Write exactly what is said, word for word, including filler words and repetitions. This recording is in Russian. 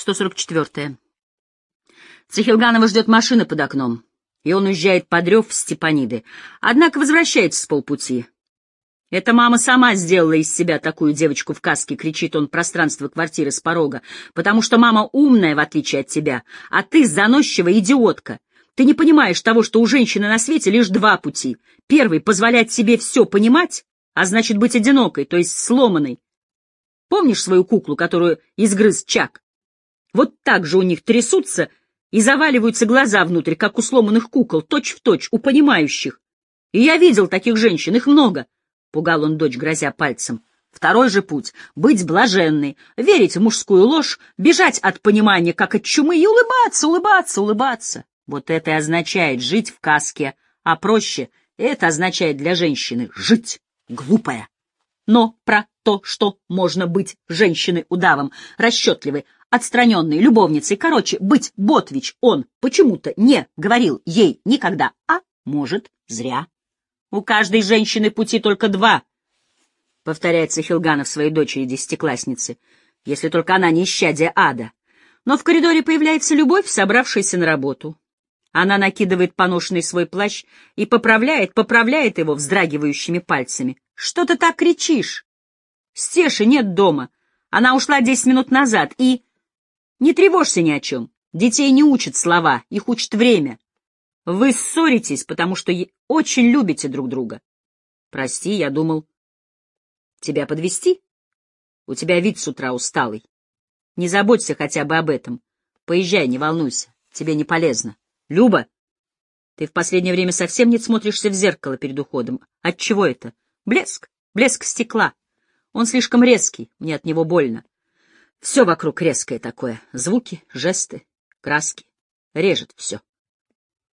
сто сорок четыре. Цихилганова ждет машина под окном, и он уезжает под рев в Степаниды, однако возвращается с полпути. «Эта мама сама сделала из себя такую девочку в каске», — кричит он пространство квартиры с порога, «потому что мама умная, в отличие от тебя, а ты заносчивая идиотка. Ты не понимаешь того, что у женщины на свете лишь два пути. Первый — позволять себе все понимать, а значит быть одинокой, то есть сломанной. Помнишь свою куклу, которую изгрыз Чак? Вот так же у них трясутся и заваливаются глаза внутрь, как у сломанных кукол, точь-в-точь, у понимающих. И я видел таких женщин, их много», — пугал он дочь, грозя пальцем. «Второй же путь — быть блаженной, верить в мужскую ложь, бежать от понимания, как от чумы, и улыбаться, улыбаться, улыбаться. Вот это и означает жить в каске, а проще это означает для женщины жить, глупая. Но про то, что можно быть женщиной-удавом, расчетливой, отстраненной, любовницей, короче, быть Ботвич, он почему-то не говорил ей никогда, а, может, зря. У каждой женщины пути только два», — повторяет Цихилганов своей дочери-десятикласснице, если только она не исчадие ада. Но в коридоре появляется Любовь, собравшаяся на работу. Она накидывает поношенный свой плащ и поправляет, поправляет его вздрагивающими пальцами. «Что ты так кричишь? Стеши нет дома. Она ушла десять минут назад, и... Не тревожься ни о чем. Детей не учат слова, их учит время. Вы ссоритесь, потому что очень любите друг друга. Прости, я думал... Тебя подвезти? У тебя вид с утра усталый. Не заботься хотя бы об этом. Поезжай, не волнуйся, тебе не полезно. Люба, ты в последнее время совсем не смотришься в зеркало перед уходом. Отчего это? Блеск, блеск стекла. Он слишком резкий, мне от него больно. Все вокруг резкое такое. Звуки, жесты, краски. Режет все.